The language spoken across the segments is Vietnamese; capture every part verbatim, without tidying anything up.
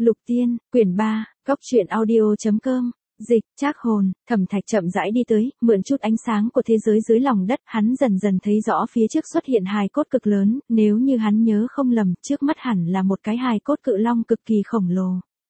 Lục Tiên, quyển ba, góc truyện audio.com, dịch, Trác Hồn. Thẩm Thạch chậm rãi đi tới, mượn chút ánh sáng của thế giới dưới lòng đất, hắn dần dần thấy rõ phía trước xuất hiện hài cốt cực lớn, nếu như hắn nhớ không lầm, trước mắt hẳn là một cái hài cốt cự long cực kỳ khổng lồ.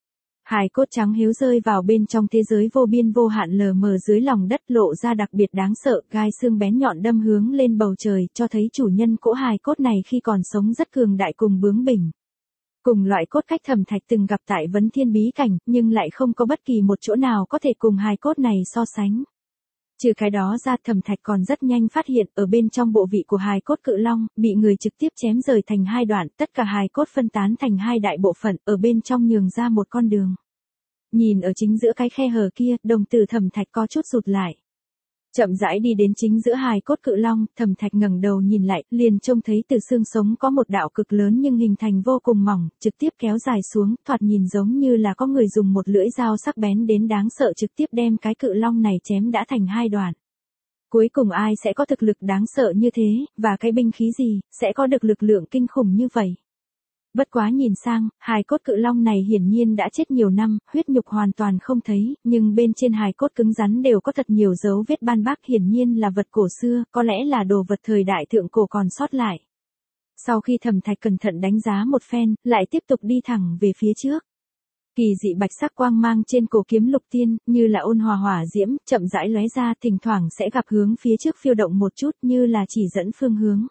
Hài cốt trắng hiếu rơi vào bên trong thế giới vô biên vô hạn lờ mờ dưới lòng đất, lộ ra đặc biệt đáng sợ, gai xương bén nhọn đâm hướng lên bầu trời, cho thấy chủ nhân cỗ hài cốt này khi còn sống rất cường đại cùng bướng bỉnh. Cùng loại cốt cách Thẩm Thạch từng gặp tại Vấn Thiên bí cảnh, nhưng lại không có bất kỳ một chỗ nào có thể cùng hài cốt này so sánh. Trừ cái đó ra, Thẩm Thạch còn rất nhanh phát hiện, ở bên trong bộ vị của hài cốt cự long, bị người trực tiếp chém rời thành hai đoạn, tất cả hài cốt phân tán thành hai đại bộ phận, ở bên trong nhường ra một con đường. Nhìn ở chính giữa cái khe hở kia, đồng tử Thẩm Thạch có chút rụt lại. Chậm rãi đi đến chính giữa hài cốt cự long, Thẩm Thạch ngẩng đầu nhìn lại, liền trông thấy từ xương sống có một đạo cực lớn nhưng hình thành vô cùng mỏng, trực tiếp kéo dài xuống, thoạt nhìn giống như là có người dùng một lưỡi dao sắc bén đến đáng sợ trực tiếp đem cái cự long này chém đã thành hai đoạn. Cuối cùng ai sẽ có thực lực đáng sợ như thế, và cái binh khí gì, sẽ có được lực lượng kinh khủng như vậy? Bất quá nhìn sang, hài cốt cự long này hiển nhiên đã chết nhiều năm, huyết nhục hoàn toàn không thấy, nhưng bên trên hài cốt cứng rắn đều có thật nhiều dấu vết ban bác, hiển nhiên là vật cổ xưa, có lẽ là đồ vật thời đại thượng cổ còn sót lại. Sau khi Thẩm Thạch cẩn thận đánh giá một phen, lại tiếp tục đi thẳng về phía trước. Kỳ dị bạch sắc quang mang trên cổ kiếm Lục Tiên, như là ôn hòa hỏa diễm, chậm rãi lóe ra, thỉnh thoảng sẽ gặp hướng phía trước phiêu động một chút, như là chỉ dẫn phương hướng.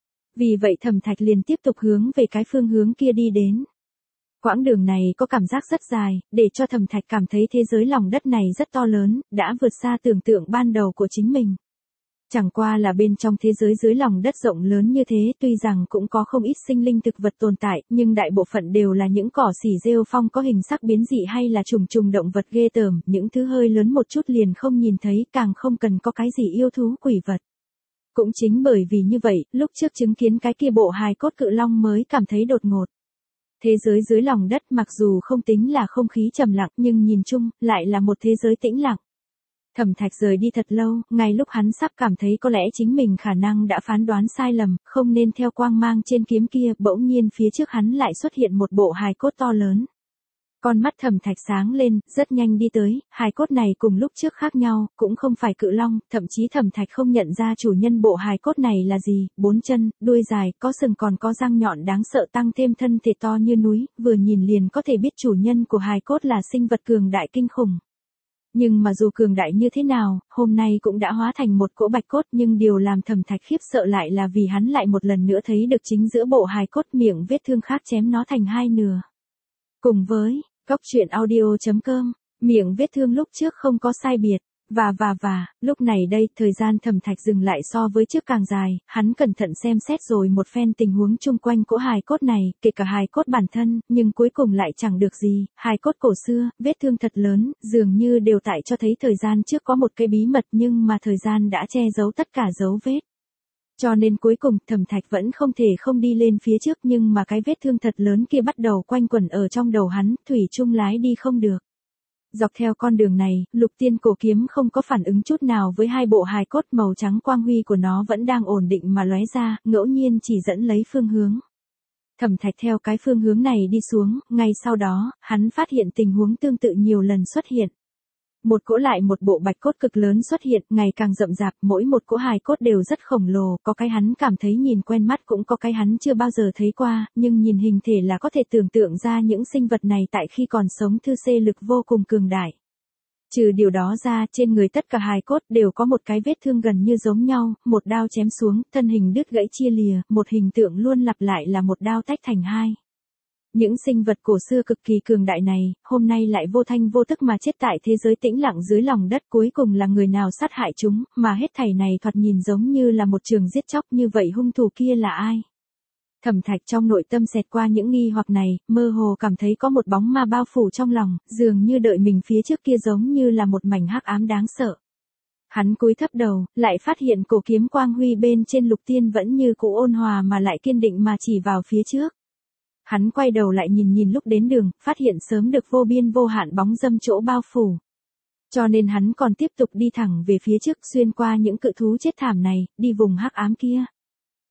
Vì vậy Thẩm Thạch liền tiếp tục hướng về cái phương hướng kia đi đến. Quãng đường này có cảm giác rất dài, để cho Thẩm Thạch cảm thấy thế giới lòng đất này rất to lớn, đã vượt xa tưởng tượng ban đầu của chính mình. Chẳng qua là bên trong thế giới dưới lòng đất rộng lớn như thế, tuy rằng cũng có không ít sinh linh thực vật tồn tại, nhưng đại bộ phận đều là những cỏ xỉ rêu phong có hình sắc biến dị hay là trùng trùng động vật ghê tởm, những thứ hơi lớn một chút liền không nhìn thấy, càng không cần có cái gì yêu thú quỷ vật. Cũng chính bởi vì như vậy, lúc trước chứng kiến cái kia bộ hài cốt cự long mới cảm thấy đột ngột. Thế giới dưới lòng đất mặc dù không tính là không khí trầm lặng, nhưng nhìn chung, lại là một thế giới tĩnh lặng. Thẩm Thạch rời đi thật lâu, ngay lúc hắn sắp cảm thấy có lẽ chính mình khả năng đã phán đoán sai lầm, không nên theo quang mang trên kiếm kia, bỗng nhiên phía trước hắn lại xuất hiện một bộ hài cốt to lớn. Con mắt Thẩm Thạch sáng lên, rất nhanh đi tới, hài cốt này cùng lúc trước khác nhau, cũng không phải cự long, thậm chí Thẩm Thạch không nhận ra chủ nhân bộ hài cốt này là gì, bốn chân, đuôi dài, có sừng còn có răng nhọn đáng sợ, tăng thêm thân thể to như núi, vừa nhìn liền có thể biết chủ nhân của hài cốt là sinh vật cường đại kinh khủng. Nhưng mà dù cường đại như thế nào, hôm nay cũng đã hóa thành một cỗ bạch cốt, nhưng điều làm Thẩm Thạch khiếp sợ lại là vì hắn lại một lần nữa thấy được chính giữa bộ hài cốt miệng vết thương khác chém nó thành hai nửa. Cùng với góc truyện audio.com, miệng vết thương lúc trước không có sai biệt, và và và, lúc này đây, thời gian Thẩm Thạch dừng lại so với trước càng dài, hắn cẩn thận xem xét rồi một phen tình huống chung quanh cỗ hài cốt này, kể cả hài cốt bản thân, nhưng cuối cùng lại chẳng được gì, hài cốt cổ xưa, vết thương thật lớn, dường như đều tại cho thấy thời gian trước có một cái bí mật nhưng mà thời gian đã che giấu tất cả dấu vết. Cho nên cuối cùng, Thẩm Thạch vẫn không thể không đi lên phía trước, nhưng mà cái vết thương thật lớn kia bắt đầu quanh quẩn ở trong đầu hắn, thủy chung lái đi không được. Dọc theo con đường này, Lục Tiên cổ kiếm không có phản ứng chút nào với hai bộ hài cốt, màu trắng quang huy của nó vẫn đang ổn định mà lóe ra, ngẫu nhiên chỉ dẫn lấy phương hướng. Thẩm Thạch theo cái phương hướng này đi xuống, ngay sau đó, hắn phát hiện tình huống tương tự nhiều lần xuất hiện. Một cỗ lại một bộ bạch cốt cực lớn xuất hiện, ngày càng rậm rạp, mỗi một cỗ hài cốt đều rất khổng lồ, có cái hắn cảm thấy nhìn quen mắt, cũng có cái hắn chưa bao giờ thấy qua, nhưng nhìn hình thể là có thể tưởng tượng ra những sinh vật này tại khi còn sống thư xê lực vô cùng cường đại. Trừ điều đó ra, trên người tất cả hài cốt đều có một cái vết thương gần như giống nhau, một đao chém xuống, thân hình đứt gãy chia lìa, một hình tượng luôn lặp lại là một đao tách thành hai. Những sinh vật cổ xưa cực kỳ cường đại này, hôm nay lại vô thanh vô tức mà chết tại thế giới tĩnh lặng dưới lòng đất, cuối cùng là người nào sát hại chúng, mà hết thảy này thoạt nhìn giống như là một trường giết chóc, như vậy hung thủ kia là ai? Thẩm Thạch trong nội tâm xẹt qua những nghi hoặc này, mơ hồ cảm thấy có một bóng ma bao phủ trong lòng, dường như đợi mình phía trước kia giống như là một mảnh hắc ám đáng sợ. Hắn cúi thấp đầu, lại phát hiện cổ kiếm quang huy bên trên Lục Tiên vẫn như cũ ôn hòa mà lại kiên định mà chỉ vào phía trước. Hắn quay đầu lại nhìn nhìn lúc đến đường, phát hiện sớm được vô biên vô hạn bóng dâm chỗ bao phủ. Cho nên hắn còn tiếp tục đi thẳng về phía trước, xuyên qua những cự thú chết thảm này, đi vùng hắc ám kia.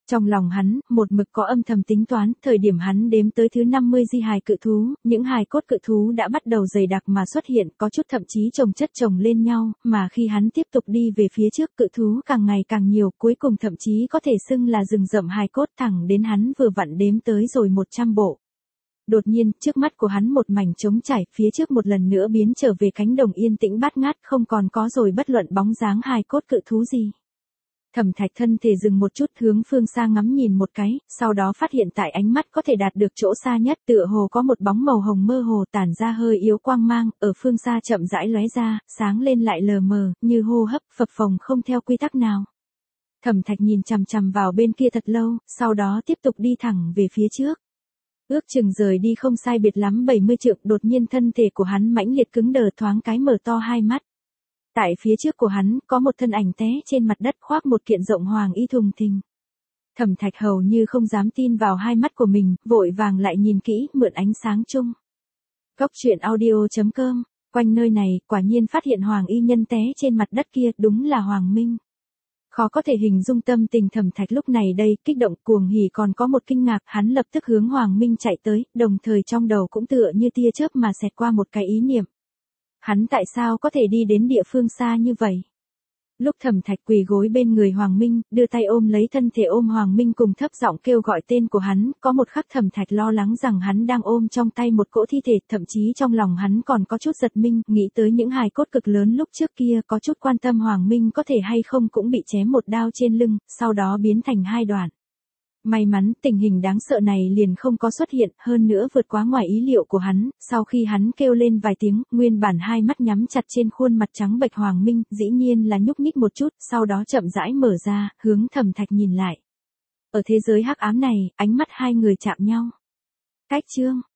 Trong lòng hắn, một mực có âm thầm tính toán, thời điểm hắn đếm tới thứ năm mươi di hài cự thú, những hài cốt cự thú đã bắt đầu dày đặc mà xuất hiện, có chút thậm chí chồng chất chồng lên nhau, mà khi hắn tiếp tục đi về phía trước cự thú càng ngày càng nhiều, cuối cùng thậm chí có thể xưng là rừng rậm hài cốt thẳng đến hắn vừa vặn đếm tới rồi một trăm bộ. Đột nhiên, trước mắt của hắn một mảnh trống trải, phía trước một lần nữa biến trở về cánh đồng yên tĩnh bát ngát, không còn có rồi bất luận bóng dáng hài cốt cự thú gì. Thẩm Thạch thân thể dừng một chút hướng phương xa ngắm nhìn một cái, sau đó phát hiện tại ánh mắt có thể đạt được chỗ xa nhất tựa hồ có một bóng màu hồng mơ hồ tản ra hơi yếu quang mang, ở phương xa chậm rãi lóe ra, sáng lên lại lờ mờ, như hô hấp phập phồng không theo quy tắc nào. Thẩm Thạch nhìn chằm chằm vào bên kia thật lâu, sau đó tiếp tục đi thẳng về phía trước. Ước chừng rời đi không sai biệt lắm bảy mươi trượng, đột nhiên thân thể của hắn mãnh liệt cứng đờ thoáng cái mở to hai mắt. Tại phía trước của hắn, có một thân ảnh té trên mặt đất khoác một kiện rộng hoàng y thùng thình. Thẩm Thạch hầu như không dám tin vào hai mắt của mình, vội vàng lại nhìn kỹ, mượn ánh sáng chung. Góc truyện audio chấm com, quanh nơi này, quả nhiên phát hiện hoàng y nhân té trên mặt đất kia, đúng là Hoàng Minh. Khó có thể hình dung tâm tình Thẩm Thạch lúc này đây, kích động cuồng hỉ còn có một kinh ngạc, hắn lập tức hướng Hoàng Minh chạy tới, đồng thời trong đầu cũng tựa như tia chớp mà xẹt qua một cái ý niệm. Hắn tại sao có thể đi đến địa phương xa như vậy? Lúc Thẩm Thạch quỳ gối bên người Hoàng Minh, đưa tay ôm lấy thân thể ôm Hoàng Minh cùng thấp giọng kêu gọi tên của hắn, có một khắc Thẩm Thạch lo lắng rằng hắn đang ôm trong tay một cỗ thi thể, thậm chí trong lòng hắn còn có chút giật mình, nghĩ tới những hài cốt cực lớn lúc trước kia, có chút quan tâm Hoàng Minh có thể hay không cũng bị chém một đao trên lưng, sau đó biến thành hai đoạn. May mắn, tình hình đáng sợ này liền không có xuất hiện, hơn nữa vượt quá ngoài ý liệu của hắn, sau khi hắn kêu lên vài tiếng, nguyên bản hai mắt nhắm chặt trên khuôn mặt trắng bệch Hoàng Minh, dĩ nhiên là nhúc nhích một chút, sau đó chậm rãi mở ra, hướng Thẩm Thạch nhìn lại. Ở thế giới hắc ám này, ánh mắt hai người chạm nhau. Cách chương